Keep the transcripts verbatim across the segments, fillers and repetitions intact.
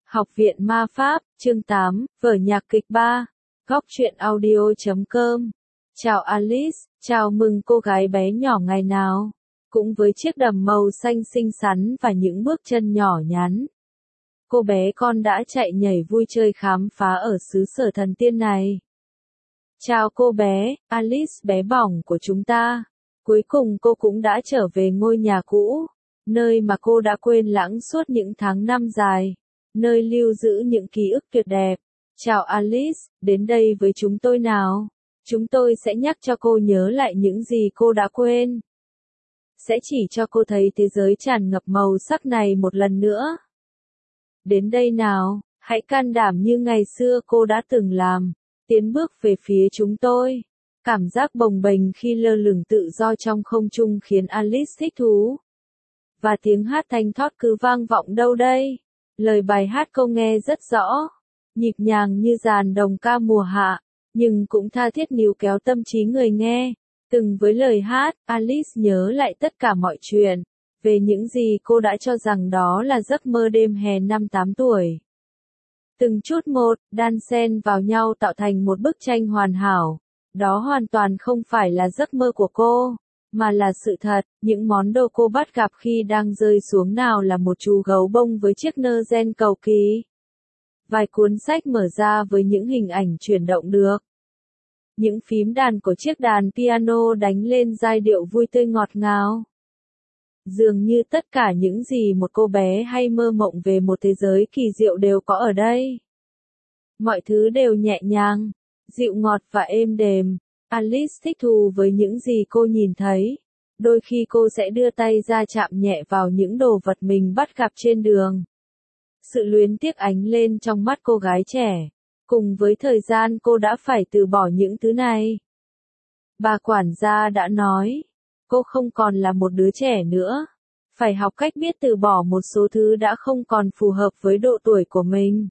Học viện Ma Pháp, chương tám, vở nhạc kịch ba, góc truyện audio chấm com. Chào Alice, chào mừng cô gái bé nhỏ ngày nào, cũng với chiếc đầm màu xanh xinh xắn và những bước chân nhỏ nhắn. Cô bé con đã chạy nhảy vui chơi khám phá ở xứ sở thần tiên này. Chào cô bé, Alice bé bỏng của chúng ta. Cuối cùng cô cũng đã trở về ngôi nhà cũ, nơi mà cô đã quên lãng suốt những tháng năm dài, nơi lưu giữ những ký ức tuyệt đẹp. Chào Alice, đến đây với chúng tôi nào. Chúng tôi sẽ nhắc cho cô nhớ lại những gì cô đã quên. Sẽ chỉ cho cô thấy thế giới tràn ngập màu sắc này một lần nữa. Đến đây nào, hãy can đảm như ngày xưa cô đã từng làm, tiến bước về phía chúng tôi. Cảm giác bồng bềnh khi lơ lửng tự do trong không trung khiến Alice thích thú. Và tiếng hát thanh thót cứ vang vọng đâu đây. Lời bài hát cô nghe rất rõ, nhịp nhàng như dàn đồng ca mùa hạ, nhưng cũng tha thiết níu kéo tâm trí người nghe. Từng với lời hát, Alice nhớ lại tất cả mọi chuyện, về những gì cô đã cho rằng đó là giấc mơ đêm hè năm tám tuổi. Từng chút một, đan xen vào nhau tạo thành một bức tranh hoàn hảo. Đó hoàn toàn không phải là giấc mơ của cô, mà là sự thật. Những món đồ cô bắt gặp khi đang rơi xuống nào là một chú gấu bông với chiếc nơ gen cầu kỳ. Vài cuốn sách mở ra với những hình ảnh chuyển động được. Những phím đàn của chiếc đàn piano đánh lên giai điệu vui tươi ngọt ngào. Dường như tất cả những gì một cô bé hay mơ mộng về một thế giới kỳ diệu đều có ở đây. Mọi thứ đều nhẹ nhàng, dịu ngọt và êm đềm. Alice thích thú với những gì cô nhìn thấy. Đôi khi cô sẽ đưa tay ra chạm nhẹ vào những đồ vật mình bắt gặp trên đường. Sự luyến tiếc ánh lên trong mắt cô gái trẻ. Cùng với thời gian cô đã phải từ bỏ những thứ này. Bà quản gia đã nói, cô không còn là một đứa trẻ nữa. Phải học cách biết từ bỏ một số thứ đã không còn phù hợp với độ tuổi của mình.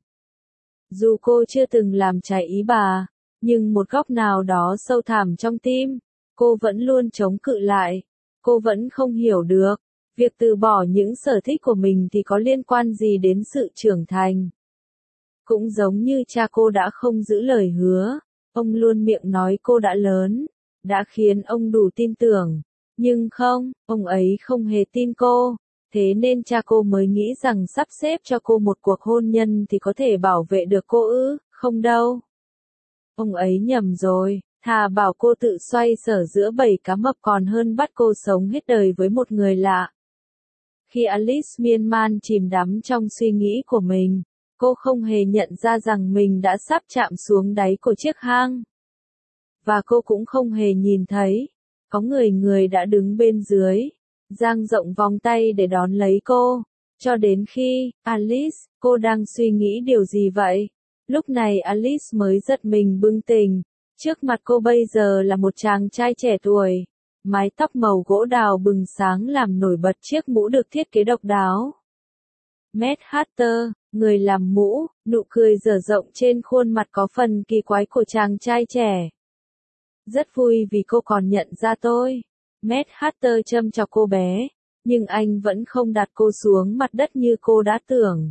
Dù cô chưa từng làm trái ý bà, nhưng một góc nào đó sâu thẳm trong tim, cô vẫn luôn chống cự lại. Cô vẫn không hiểu được, việc từ bỏ những sở thích của mình thì có liên quan gì đến sự trưởng thành. Cũng giống như cha cô đã không giữ lời hứa, ông luôn miệng nói cô đã lớn, đã khiến ông đủ tin tưởng. Nhưng không, ông ấy không hề tin cô, thế nên cha cô mới nghĩ rằng sắp xếp cho cô một cuộc hôn nhân thì có thể bảo vệ được cô ư, không đâu. Ông ấy nhầm rồi, thà bảo cô tự xoay sở giữa bầy cá mập còn hơn bắt cô sống hết đời với một người lạ. Khi Alice miên man chìm đắm trong suy nghĩ của mình, cô không hề nhận ra rằng mình đã sắp chạm xuống đáy của chiếc hang. Và cô cũng không hề nhìn thấy, có người người đã đứng bên dưới, dang rộng vòng tay để đón lấy cô. Cho đến khi, Alice, cô đang suy nghĩ điều gì vậy? Lúc này Alice mới giật mình bừng tỉnh. Trước mặt cô bây giờ là một chàng trai trẻ tuổi. Mái tóc màu gỗ đào bừng sáng làm nổi bật chiếc mũ được thiết kế độc đáo. Mad Hatter, người làm mũ, nụ cười dở rộng trên khuôn mặt có phần kỳ quái của chàng trai trẻ. Rất vui vì cô còn nhận ra tôi. Mad Hatter châm chọc cô bé, nhưng anh vẫn không đặt cô xuống mặt đất như cô đã tưởng,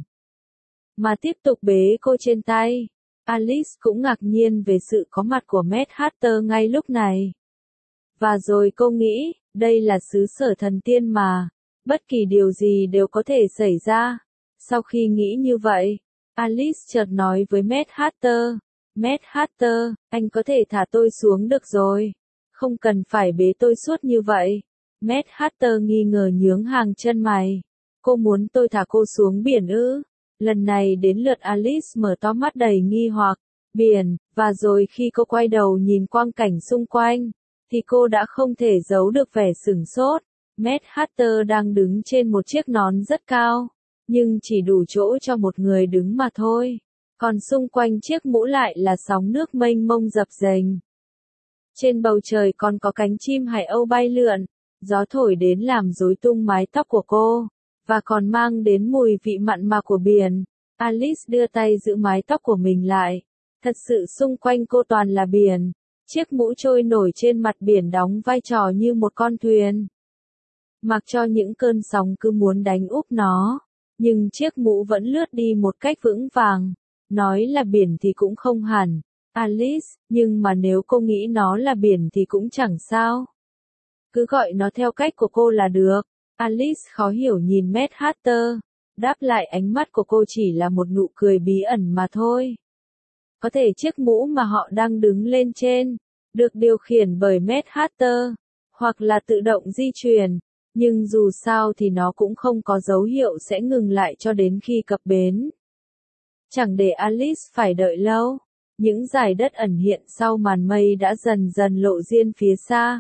mà tiếp tục bế cô trên tay. Alice cũng ngạc nhiên về sự có mặt của Mad Hatter ngay lúc này. Và rồi cô nghĩ, đây là xứ sở thần tiên mà, bất kỳ điều gì đều có thể xảy ra. Sau khi nghĩ như vậy, Alice chợt nói với Mad Hatter, Mad Hatter, anh có thể thả tôi xuống được rồi, không cần phải bế tôi suốt như vậy. Mad Hatter nghi ngờ nhướng hàng chân mày. Cô muốn tôi thả cô xuống biển ư? Lần này đến lượt Alice mở to mắt đầy nghi hoặc. Biển, và rồi khi cô quay đầu nhìn quang cảnh xung quanh, thì cô đã không thể giấu được vẻ sửng sốt. Mad Hatter đang đứng trên một chiếc nón rất cao, nhưng chỉ đủ chỗ cho một người đứng mà thôi. Còn xung quanh chiếc mũ lại là sóng nước mênh mông dập dềnh. Trên bầu trời còn có cánh chim hải âu bay lượn, gió thổi đến làm rối tung mái tóc của cô, và còn mang đến mùi vị mặn mà của biển. Alice đưa tay giữ mái tóc của mình lại. Thật sự xung quanh cô toàn là biển. Chiếc mũ trôi nổi trên mặt biển đóng vai trò như một con thuyền. Mặc cho những cơn sóng cứ muốn đánh úp nó, nhưng chiếc mũ vẫn lướt đi một cách vững vàng. Nói là biển thì cũng không hẳn, Alice, nhưng mà nếu cô nghĩ nó là biển thì cũng chẳng sao. Cứ gọi nó theo cách của cô là được. Alice khó hiểu nhìn Mad Hatter. Đáp lại ánh mắt của cô chỉ là một nụ cười bí ẩn mà thôi. Có thể chiếc mũ mà họ đang đứng lên trên, được điều khiển bởi Mad Hatter, hoặc là tự động di chuyển, nhưng dù sao thì nó cũng không có dấu hiệu sẽ ngừng lại cho đến khi cập bến. Chẳng để Alice phải đợi lâu, những dải đất ẩn hiện sau màn mây đã dần dần lộ diên phía xa.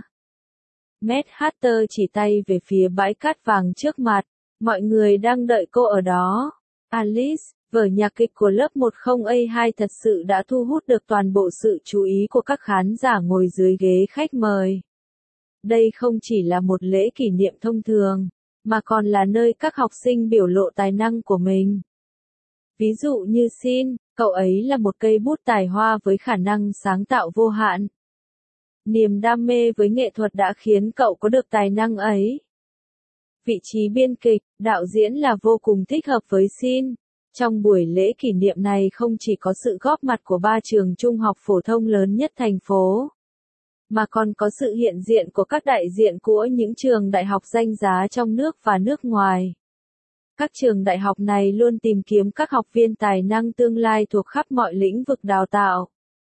Mad Hatter chỉ tay về phía bãi cát vàng trước mặt, mọi người đang đợi cô ở đó. Alice, vở nhạc kịch của lớp một không A hai thật sự đã thu hút được toàn bộ sự chú ý của các khán giả ngồi dưới ghế khách mời. Đây không chỉ là một lễ kỷ niệm thông thường, mà còn là nơi các học sinh biểu lộ tài năng của mình. Ví dụ như Sin, cậu ấy là một cây bút tài hoa với khả năng sáng tạo vô hạn. Niềm đam mê với nghệ thuật đã khiến cậu có được tài năng ấy. Vị trí biên kịch, đạo diễn là vô cùng thích hợp với Sin. Trong buổi lễ kỷ niệm này không chỉ có sự góp mặt của ba trường trung học phổ thông lớn nhất thành phố, mà còn có sự hiện diện của các đại diện của những trường đại học danh giá trong nước và nước ngoài. Các trường đại học này luôn tìm kiếm các học viên tài năng tương lai thuộc khắp mọi lĩnh vực đào tạo.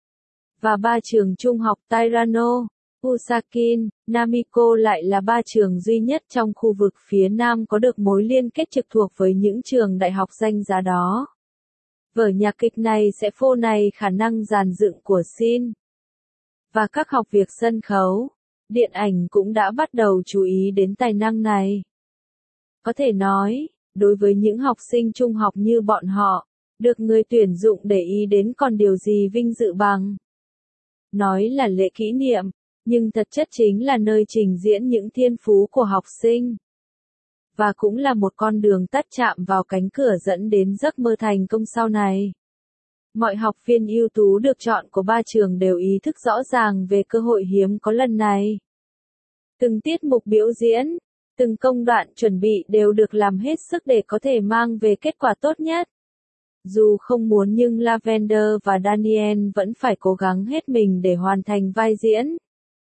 Và ba trường trung học Tairano, Usakin, Namiko lại là ba trường duy nhất trong khu vực phía Nam có được mối liên kết trực thuộc với những trường đại học danh giá đó. Vở nhạc kịch này sẽ phô bày khả năng dàn dựng của Sin. Và các học việc sân khấu, điện ảnh cũng đã bắt đầu chú ý đến tài năng này. Có thể nói, đối với những học sinh trung học như bọn họ, được người tuyển dụng để ý đến còn điều gì vinh dự bằng. Nói là lễ kỷ niệm, nhưng thật chất chính là nơi trình diễn những thiên phú của học sinh. Và cũng là một con đường tắt chạm vào cánh cửa dẫn đến giấc mơ thành công sau này. Mọi học viên ưu tú được chọn của ba trường đều ý thức rõ ràng về cơ hội hiếm có lần này. Từng tiết mục biểu diễn, từng công đoạn chuẩn bị đều được làm hết sức để có thể mang về kết quả tốt nhất. Dù không muốn nhưng Lavender và Daniel vẫn phải cố gắng hết mình để hoàn thành vai diễn.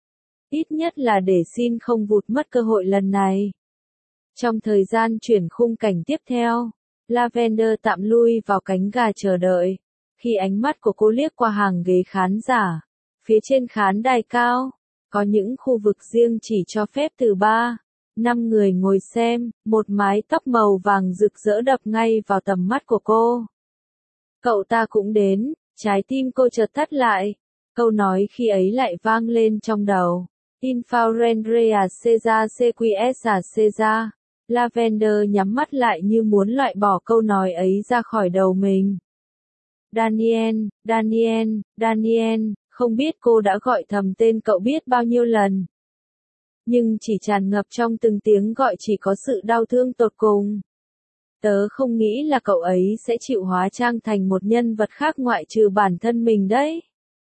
Ít nhất là để Sin không vụt mất cơ hội lần này. Trong thời gian chuyển khung cảnh tiếp theo, Lavender tạm lui vào cánh gà chờ đợi. Khi ánh mắt của cô liếc qua hàng ghế khán giả, phía trên khán đài cao, có những khu vực riêng chỉ cho phép từ ba, năm người ngồi xem, một mái tóc màu vàng rực rỡ đập ngay vào tầm mắt của cô. Cậu ta cũng đến, trái tim cô chợt thắt lại. Câu nói khi ấy lại vang lên trong đầu. Infaurendrea Cesar Sequiesa Cesar. Lavender nhắm mắt lại như muốn loại bỏ câu nói ấy ra khỏi đầu mình. Daniel, Daniel, Daniel, không biết cô đã gọi thầm tên cậu biết bao nhiêu lần. Nhưng chỉ tràn ngập trong từng tiếng gọi chỉ có sự đau thương tột cùng. Tớ không nghĩ là cậu ấy sẽ chịu hóa trang thành một nhân vật khác ngoại trừ bản thân mình đấy.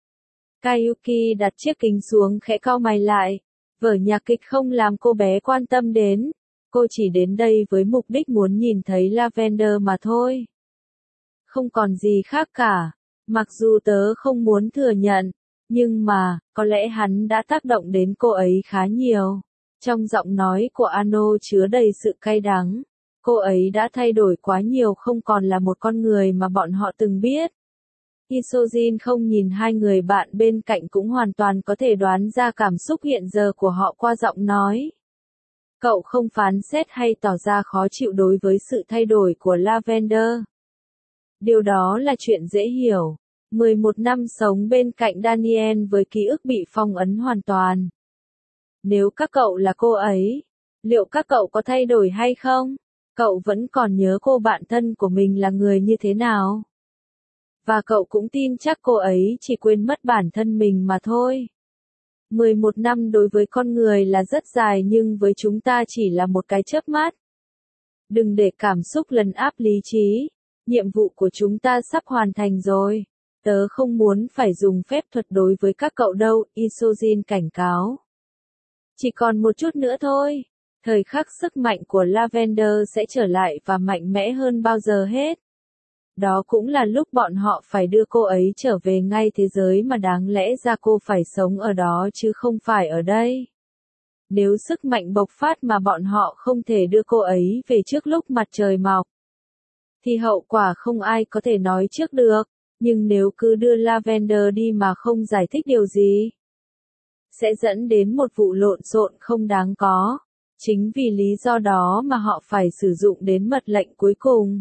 Kayuki đặt chiếc kính xuống khẽ cau mày lại. Vở nhạc kịch không làm cô bé quan tâm đến. Cô chỉ đến đây với mục đích muốn nhìn thấy Lavender mà thôi. Không còn gì khác cả. Mặc dù tớ không muốn thừa nhận, nhưng mà, có lẽ hắn đã tác động đến cô ấy khá nhiều. Trong giọng nói của Ano chứa đầy sự cay đắng. Cô ấy đã thay đổi quá nhiều, không còn là một con người mà bọn họ từng biết. Isojin không nhìn hai người bạn bên cạnh cũng hoàn toàn có thể đoán ra cảm xúc hiện giờ của họ qua giọng nói. Cậu không phán xét hay tỏ ra khó chịu đối với sự thay đổi của Lavender. Điều đó là chuyện dễ hiểu. mười một năm sống bên cạnh Daniel với ký ức bị phong ấn hoàn toàn. Nếu các cậu là cô ấy, liệu các cậu có thay đổi hay không? Cậu vẫn còn nhớ cô bạn thân của mình là người như thế nào? Và cậu cũng tin chắc cô ấy chỉ quên mất bản thân mình mà thôi. mười một năm đối với con người là rất dài nhưng với chúng ta chỉ là một cái chớp mắt. Đừng để cảm xúc lấn áp lý trí. Nhiệm vụ của chúng ta sắp hoàn thành rồi. Tớ không muốn phải dùng phép thuật đối với các cậu đâu, Isojin cảnh cáo. Chỉ còn một chút nữa thôi. Thời khắc sức mạnh của Lavender sẽ trở lại và mạnh mẽ hơn bao giờ hết. Đó cũng là lúc bọn họ phải đưa cô ấy trở về ngay thế giới mà đáng lẽ ra cô phải sống ở đó chứ không phải ở đây. Nếu sức mạnh bộc phát mà bọn họ không thể đưa cô ấy về trước lúc mặt trời mọc, thì hậu quả không ai có thể nói trước được, nhưng nếu cứ đưa Lavender đi mà không giải thích điều gì, sẽ dẫn đến một vụ lộn xộn không đáng có. Chính vì lý do đó mà họ phải sử dụng đến mật lệnh cuối cùng.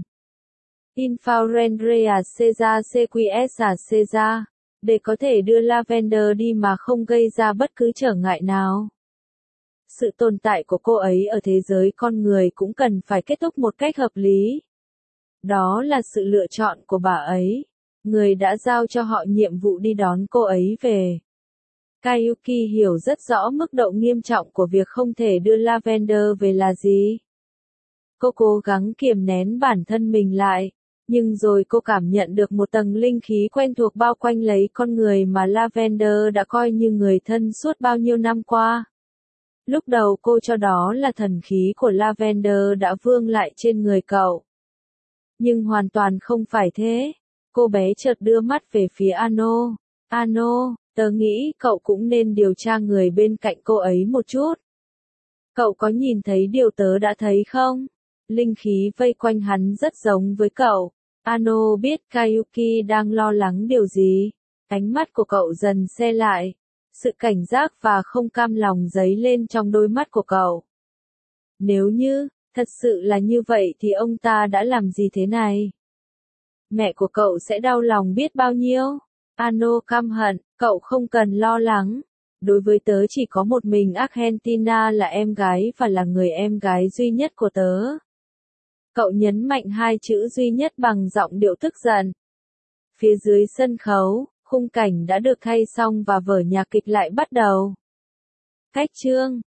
Infarenrea Caesar Sequies Caesar, để có thể đưa Lavender đi mà không gây ra bất cứ trở ngại nào. Sự tồn tại của cô ấy ở thế giới con người cũng cần phải kết thúc một cách hợp lý. Đó là sự lựa chọn của bà ấy. Người đã giao cho họ nhiệm vụ đi đón cô ấy về. Kayuki hiểu rất rõ mức độ nghiêm trọng của việc không thể đưa Lavender về là gì. Cô cố gắng kiềm nén bản thân mình lại, nhưng rồi cô cảm nhận được một tầng linh khí quen thuộc bao quanh lấy con người mà Lavender đã coi như người thân suốt bao nhiêu năm qua. Lúc đầu cô cho đó là thần khí của Lavender đã vương lại trên người cậu. Nhưng hoàn toàn không phải thế. Cô bé chợt đưa mắt về phía Ano. Ano, tớ nghĩ cậu cũng nên điều tra người bên cạnh cô ấy một chút. Cậu có nhìn thấy điều tớ đã thấy không? Linh khí vây quanh hắn rất giống với cậu. Ano biết Kayuki đang lo lắng điều gì. Ánh mắt của cậu dần se lại. Sự cảnh giác và không cam lòng dấy lên trong đôi mắt của cậu. Nếu như, thật sự là như vậy thì ông ta đã làm gì thế này? Mẹ của cậu sẽ đau lòng biết bao nhiêu? Ano căm hận, cậu không cần lo lắng. Đối với tớ chỉ có một mình Argentina là em gái và là người em gái duy nhất của tớ. Cậu nhấn mạnh hai chữ duy nhất bằng giọng điệu tức giận. Phía dưới sân khấu, khung cảnh đã được thay xong và vở nhạc kịch lại bắt đầu. Cách chương